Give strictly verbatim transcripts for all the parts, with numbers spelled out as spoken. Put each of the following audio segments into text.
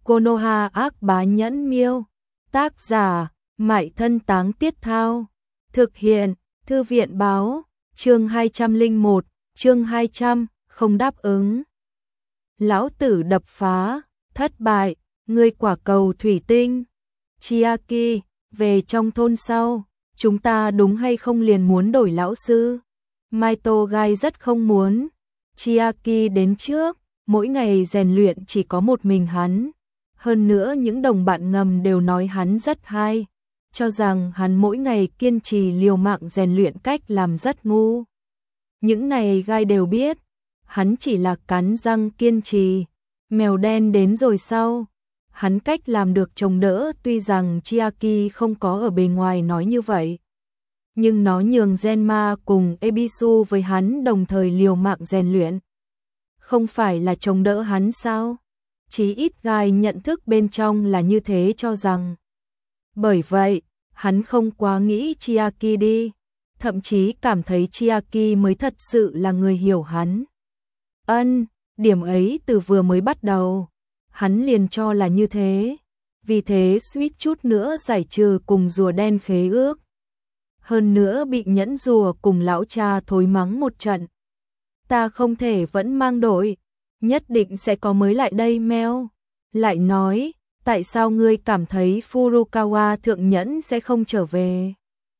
Konoha ác bá nhẫn miêu. Tác giả, Mại Thân Táng Tiết Thao. Thực hiện, Thư viện báo, chương hai trăm lẻ một, chương hai trăm, không đáp ứng. Lão tử đập phá, thất bại, ngươi quả cầu thủy tinh. Chiaki, về trong thôn sau, chúng ta đúng hay không liền muốn đổi lão sư? Maito Gai rất không muốn. Chiaki đến trước, mỗi ngày rèn luyện chỉ có một mình hắn. Hơn nữa những đồng bạn ngầm đều nói hắn rất hay, cho rằng hắn mỗi ngày kiên trì liều mạng rèn luyện cách làm rất ngu. Những này Gai đều biết, hắn chỉ là cắn răng kiên trì. Mèo đen đến rồi sau, hắn cách làm được chống đỡ, tuy rằng Chiaki không có ở bề ngoài nói như vậy. Nhưng nó nhường Genma cùng Ebisu với hắn đồng thời liều mạng rèn luyện. Không phải là chống đỡ hắn sao? Chí ít Gai nhận thức bên trong là như thế cho rằng. Bởi vậy, hắn không quá nghĩ Chiaki đi, thậm chí cảm thấy Chiaki mới thật sự là người hiểu hắn. Ân, điểm ấy từ vừa mới bắt đầu, hắn liền cho là như thế, vì thế suýt chút nữa giải trừ cùng rùa đen khế ước. Hơn nữa bị nhẫn rùa cùng lão cha thối mắng một trận. Ta không thể vẫn mang đội, nhất định sẽ có mới lại đây meo. Lại nói, tại sao ngươi cảm thấy Furukawa thượng nhẫn sẽ không trở về?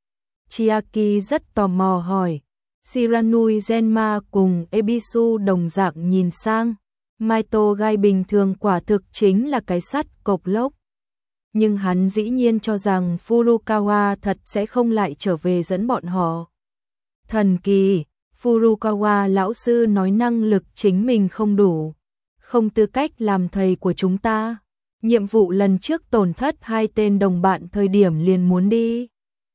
Chiaki rất tò mò hỏi. Shiranui Genma cùng Ebisu đồng dạng nhìn sang. Maito Gai bình thường quả thực chính là cái sắt cộc lốc. Nhưng hắn dĩ nhiên cho rằng Furukawa thật sẽ không lại trở về dẫn bọn họ. Thần kỳ, Furukawa lão sư nói năng lực chính mình không đủ, không tư cách làm thầy của chúng ta. Nhiệm vụ lần trước tổn thất hai tên đồng bạn thời điểm liền muốn đi.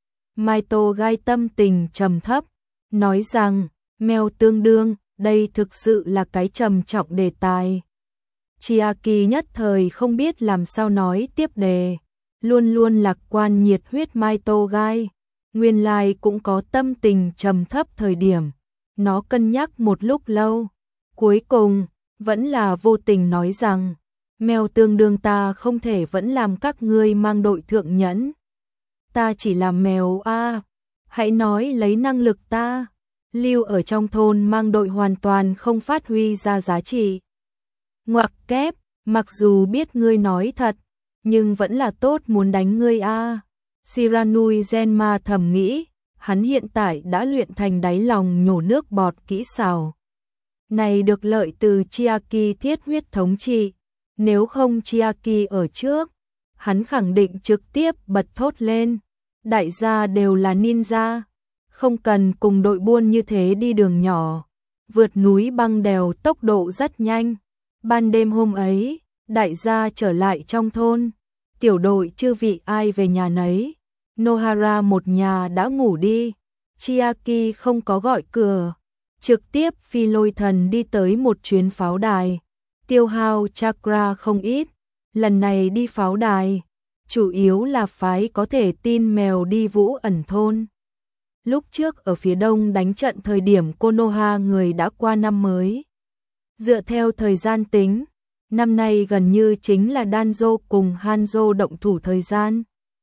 Maito Gai tâm tình trầm thấp, nói rằng, mèo tương đương, đây thực sự là cái trầm trọng đề tài. Chiaki nhất thời không biết làm sao nói tiếp đề, luôn luôn lạc quan nhiệt huyết Maito Gai, nguyên lai cũng có tâm tình trầm thấp thời điểm. Nó cân nhắc một lúc lâu, cuối cùng, vẫn là vô tình nói rằng, mèo tương đương ta không thể vẫn làm các ngươi mang đội thượng nhẫn. Ta chỉ là mèo a, à. Hãy nói lấy năng lực ta, lưu ở trong thôn mang đội hoàn toàn không phát huy ra giá trị. Ngoặc kép, mặc dù biết ngươi nói thật, nhưng vẫn là tốt muốn đánh ngươi a. À. Shiranui Genma thầm nghĩ, hắn hiện tại đã luyện thành đáy lòng nhổ nước bọt kỹ xảo. Này được lợi từ Chiaki thiết huyết thống trị, nếu không Chiaki ở trước, hắn khẳng định trực tiếp bật thốt lên. Đại gia đều là ninja, không cần cùng đội buôn như thế đi đường nhỏ, vượt núi băng đèo tốc độ rất nhanh. Ban đêm hôm ấy, đại gia trở lại trong thôn, tiểu đội chư vị ai về nhà nấy. Nohara một nhà đã ngủ đi, Chiaki không có gọi cửa, trực tiếp phi lôi thần đi tới một chuyến pháo đài, tiêu hao chakra không ít. Lần này đi pháo đài, chủ yếu là phái có thể tin mèo đi Vũ Ẩn thôn. Lúc trước ở phía đông đánh trận thời điểm Konoha người đã qua năm mới. Dựa theo thời gian tính, năm nay gần như chính là Danzo cùng Hanzo động thủ thời gian.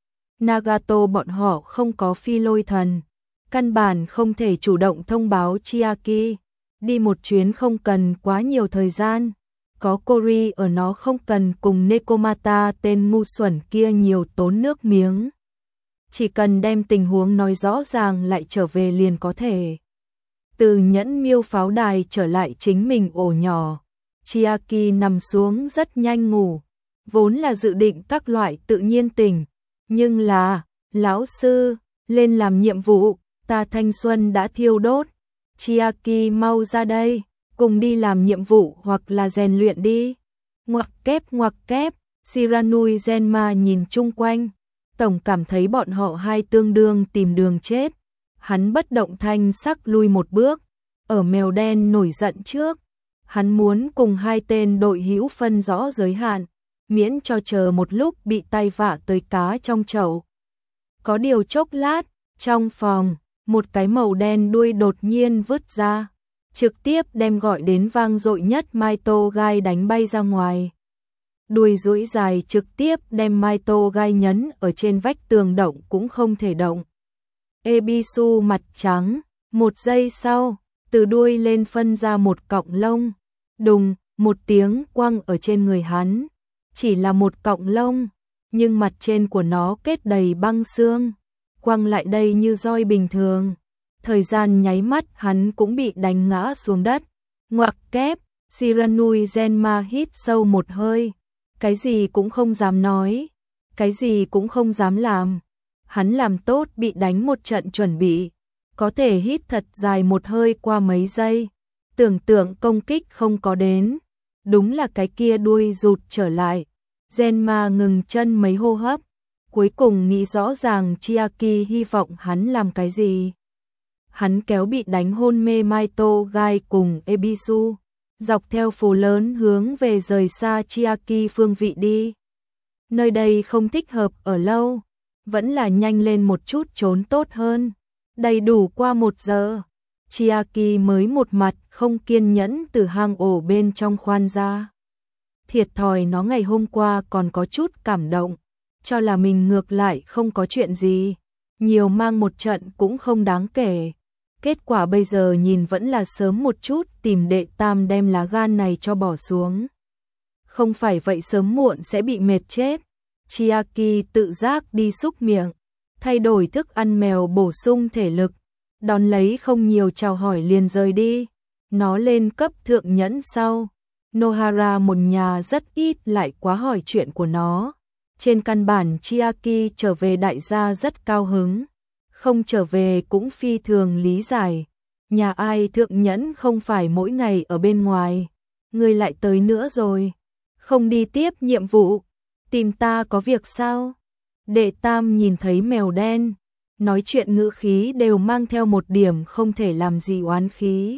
Nagato bọn họ không có phi lôi thần, căn bản không thể chủ động thông báo Chiaki, đi một chuyến không cần quá nhiều thời gian. Có Kori ở nó không cần cùng Nekomata tên ngu xuẩn kia nhiều tốn nước miếng. Chỉ cần đem tình huống nói rõ ràng lại trở về liền có thể. Từ nhẫn miêu pháo đài trở lại chính mình ổ nhỏ, Chiaki nằm xuống rất nhanh ngủ, vốn là dự định các loại tự nhiên tỉnh. Nhưng là, lão sư, lên làm nhiệm vụ, ta thanh xuân đã thiêu đốt. Chiaki mau ra đây, cùng đi làm nhiệm vụ hoặc là rèn luyện đi. Ngoặc kép ngoặc kép, Shiranui Genma nhìn chung quanh, tổng cảm thấy bọn họ hai tương đương tìm đường chết. Hắn bất động thanh sắc lui một bước, ở mèo đen nổi giận trước. Hắn muốn cùng hai tên đội hữu phân rõ giới hạn, miễn cho chờ một lúc bị tai vạ tới cá trong chậu. Có điều chốc lát, trong phòng, một cái màu đen đuôi đột nhiên vứt ra, trực tiếp đem gọi đến vang dội nhất Maito Gai đánh bay ra ngoài. đuôi duỗi dài trực tiếp đem Maito gai nhấn ở trên vách tường, động cũng không thể động. Ebisu mặt trắng, một giây sau, từ đuôi lên phân ra một cọng lông, đùng, một tiếng quăng ở trên người hắn. Chỉ là một cọng lông, nhưng mặt trên của nó kết đầy băng xương, quăng lại đây như roi bình thường. Thời gian nháy mắt hắn cũng bị đánh ngã xuống đất. Ngoặc kép, Shiranui Zenma hít sâu một hơi. Cái gì cũng không dám nói, cái gì cũng không dám làm. Hắn làm tốt bị đánh một trận chuẩn bị, có thể hít thật dài một hơi qua mấy giây. Tưởng tượng công kích không có đến, đúng là cái kia đuôi rụt trở lại. Zenma ngừng chân mấy hô hấp, cuối cùng nghĩ rõ ràng Chiaki hy vọng hắn làm cái gì. Hắn kéo bị đánh hôn mê Maito gai cùng Ebisu, dọc theo phố lớn hướng về rời xa Chiaki phương vị đi. Nơi đây không thích hợp ở lâu, vẫn là nhanh lên một chút trốn tốt hơn. Đầy đủ qua một giờ, Chiaki mới một mặt không kiên nhẫn từ hang ổ bên trong khoan ra. Thiệt thòi nó ngày hôm qua còn có chút cảm động, cho là mình ngược lại không có chuyện gì, nhiều mang một trận cũng không đáng kể. Kết quả bây giờ nhìn vẫn là sớm một chút tìm đệ tam đem lá gan này cho bỏ xuống. Không phải vậy sớm muộn sẽ bị mệt chết. Chiaki tự giác đi xúc miệng, thay đổi thức ăn mèo bổ sung thể lực, đón lấy không nhiều chào hỏi liền rời đi. Nó lên cấp thượng nhẫn sau, Nohara một nhà rất ít lại quá hỏi chuyện của nó. Trên căn bản Chiaki trở về đại gia rất cao hứng, không trở về cũng phi thường lý giải. Nhà ai thượng nhẫn không phải mỗi ngày ở bên ngoài, người lại tới nữa rồi, không đi tiếp nhiệm vụ, tìm ta có việc sao? Đệ tam nhìn thấy mèo đen, nói chuyện ngữ khí đều mang theo một điểm không thể làm gì oán khí.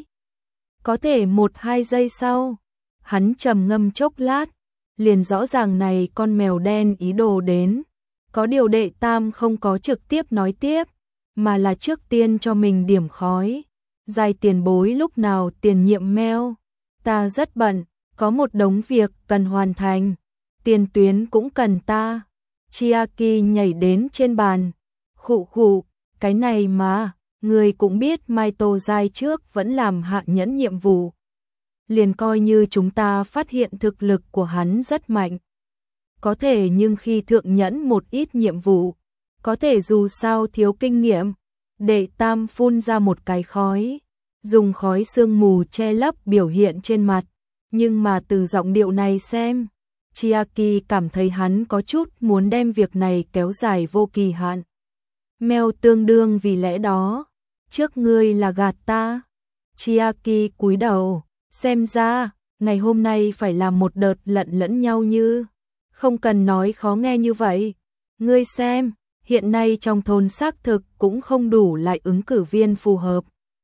Có thể một hai giây sau, hắn trầm ngâm chốc lát, liền rõ ràng này con mèo đen ý đồ đến. Có điều đệ tam không có trực tiếp nói tiếp, mà là trước tiên cho mình điểm khói. Dài tiền bối lúc nào tiền nhiệm meo, ta rất bận, có một đống việc cần hoàn thành, tiền tuyến cũng cần ta. Chiaki nhảy đến trên bàn, khụ khụ, cái này mà, người cũng biết Maito giai trước vẫn làm hạ nhẫn nhiệm vụ. Liền coi như chúng ta phát hiện thực lực của hắn rất mạnh. Có thể nhưng khi thượng nhẫn một ít nhiệm vụ, có thể dù sao thiếu kinh nghiệm. Đệ tam phun ra một cái khói, dùng khói sương mù che lấp biểu hiện trên mặt. Nhưng mà từ giọng điệu này xem, Chiaki cảm thấy hắn có chút muốn đem việc này kéo dài vô kỳ hạn. Mèo tương đương vì lẽ đó, trước ngươi là gạt ta. Chiaki cúi đầu, xem ra, ngày hôm nay phải làm một đợt lận lẫn nhau như. Không cần nói khó nghe như vậy. Ngươi xem, hiện nay trong thôn xác thực cũng không đủ lại ứng cử viên phù hợp.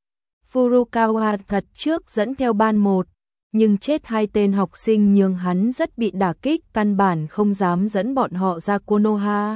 Furukawa thật trước dẫn theo ban một, nhưng chết hai tên học sinh nhường hắn rất bị đả kích, căn bản không dám dẫn bọn họ ra Konoha.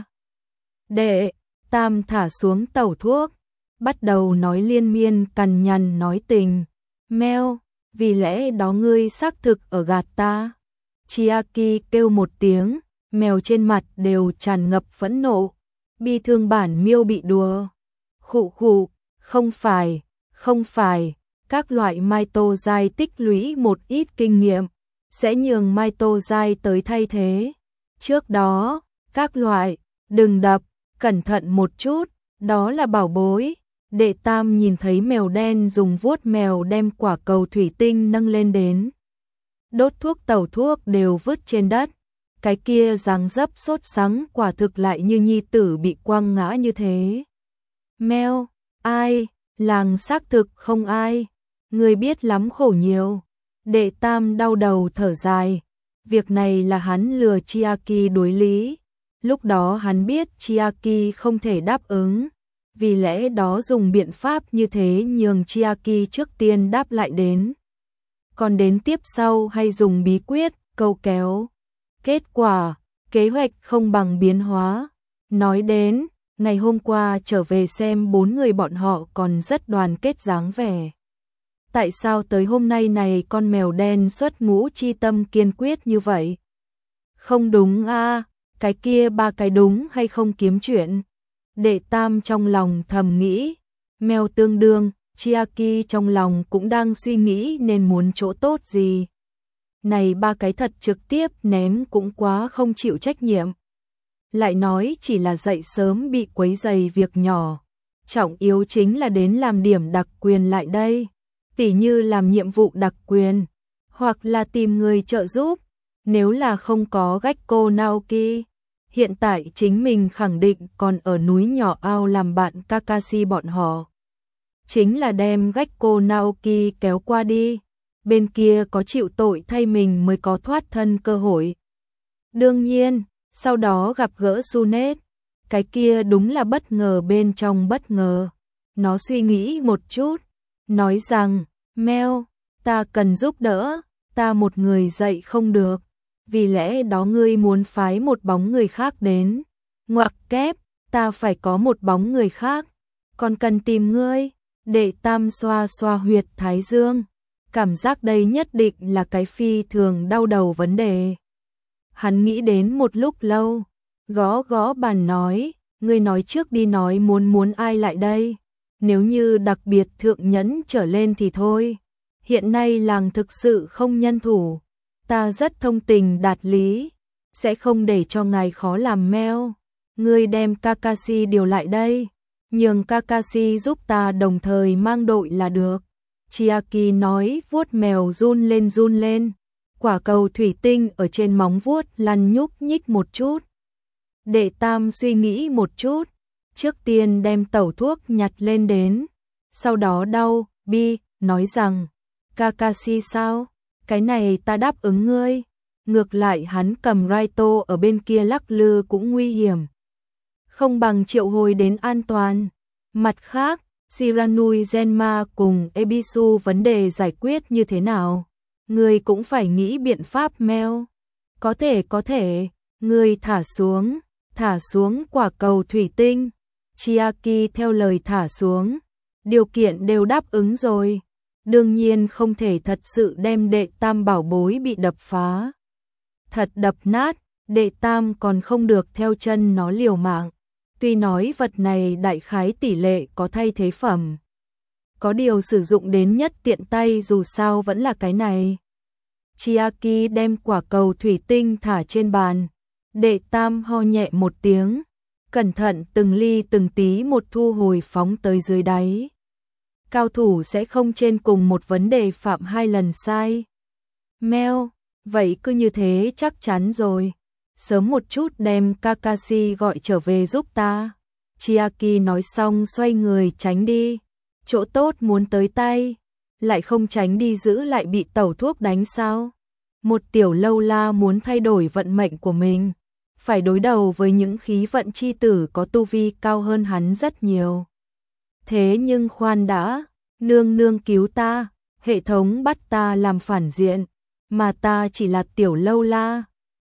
Đệ tam thả xuống tẩu thuốc, bắt đầu nói liên miên cằn nhằn nói tình. Meo, vì lẽ đó ngươi xác thực ở gạt ta. Chiaki kêu một tiếng, mèo trên mặt đều tràn ngập phẫn nộ. Bi thương bản miêu bị đùa. Khụ khụ, không phải, không phải, các loại Maito giai tích lũy một ít kinh nghiệm, sẽ nhường Maito giai tới thay thế. Trước đó, các loại, đừng đập, cẩn thận một chút, đó là bảo bối. Đệ tam nhìn thấy mèo đen dùng vuốt mèo đem quả cầu thủy tinh nâng lên đến. Đốt thuốc tẩu thuốc đều vứt trên đất. Cái kia dáng dấp sốt sắng quả thực lại như nhi tử bị quăng ngã như thế. Meo, ai, làng xác thực không ai, người biết lắm khổ nhiều. Đệ tam đau đầu thở dài, việc này là hắn lừa Chiaki đối lý. Lúc đó hắn biết Chiaki không thể đáp ứng, vì lẽ đó dùng biện pháp như thế nhường Chiaki trước tiên đáp lại đến. Còn đến tiếp sau hay dùng bí quyết, câu kéo. Kết quả, kế hoạch không bằng biến hóa. Nói đến, ngày hôm qua trở về xem bốn người bọn họ còn rất đoàn kết dáng vẻ. Tại sao tới hôm nay này con mèo đen xuất ngũ chi tâm kiên quyết như vậy? Không đúng a, cái kia ba cái đúng hay không kiếm chuyện. Đệ Tam trong lòng thầm nghĩ, mèo tương đương, Chiaki trong lòng cũng đang suy nghĩ nên muốn chỗ tốt gì. Này ba cái thật trực tiếp ném cũng quá không chịu trách nhiệm. Lại nói chỉ là dậy sớm bị quấy rầy việc nhỏ. Trọng yếu chính là đến làm điểm đặc quyền lại đây. Tỉ như làm nhiệm vụ đặc quyền, hoặc là tìm người trợ giúp. Nếu là không có Gekko Naoki, hiện tại chính mình khẳng định còn ở núi nhỏ ao làm bạn Kakashi bọn họ. Chính là đem Gekko Naoki kéo qua đi, bên kia có chịu tội thay mình mới có thoát thân cơ hội. Đương nhiên, sau đó gặp gỡ Sunet, cái kia đúng là bất ngờ bên trong bất ngờ. Nó suy nghĩ một chút, nói rằng, Mel, ta cần giúp đỡ, ta một người dậy không được. Vì lẽ đó ngươi muốn phái một bóng người khác đến. Ngoặc kép, ta phải có một bóng người khác. Còn cần tìm ngươi. Đệ Tam xoa xoa huyệt thái dương. Cảm giác đây nhất định là cái phi thường đau đầu vấn đề. Hắn nghĩ đến một lúc lâu. Gõ gõ bàn nói. Ngươi nói trước đi, nói muốn muốn ai lại đây. Nếu như đặc biệt thượng nhẫn trở lên thì thôi. Hiện nay làng thực sự không nhân thủ. Ta rất thông tình đạt lý, sẽ không để cho ngài khó làm. Mel, ngươi đem Kakashi điều lại đây, nhường Kakashi giúp ta đồng thời mang đội là được. Chiaki nói, vuốt mèo run lên run lên, quả cầu thủy tinh ở trên móng vuốt lăn nhúc nhích một chút. Đệ Tam suy nghĩ một chút, trước tiên đem tẩu thuốc nhặt lên đến, sau đó đau bi nói rằng, Kakashi sao? Cái này ta đáp ứng ngươi. Ngược lại hắn cầm Raito ở bên kia lắc lư cũng nguy hiểm. Không bằng triệu hồi đến an toàn. Mặt khác, Shiranui Genma cùng Ebisu vấn đề giải quyết như thế nào? Ngươi cũng phải nghĩ biện pháp. Mel. Có thể có thể, ngươi thả xuống, thả xuống quả cầu thủy tinh. Chiaki theo lời thả xuống. Điều kiện đều đáp ứng rồi. Đương nhiên không thể thật sự đem Đệ Tam bảo bối bị đập phá. Thật đập nát, Đệ Tam còn không được theo chân nó liều mạng. Tuy nói vật này đại khái tỷ lệ có thay thế phẩm. Có điều sử dụng đến nhất tiện tay dù sao vẫn là cái này. Chiaki đem quả cầu thủy tinh thả trên bàn. Đệ Tam ho nhẹ một tiếng. Cẩn thận từng ly từng tí một thu hồi phóng tới dưới đáy. Cao thủ sẽ không trên cùng một vấn đề phạm hai lần sai. Mel, vậy cứ như thế chắc chắn rồi. Sớm một chút đem Kakashi gọi trở về giúp ta. Chiaki nói xong xoay người tránh đi. Chỗ tốt muốn tới tay, lại không tránh đi giữ lại bị tẩu thuốc đánh sao. Một tiểu lâu la muốn thay đổi vận mệnh của mình, phải đối đầu với những khí vận chi tử có tu vi cao hơn hắn rất nhiều. Thế nhưng khoan đã, nương nương cứu ta, hệ thống bắt ta làm phản diện, mà ta chỉ là tiểu lâu la,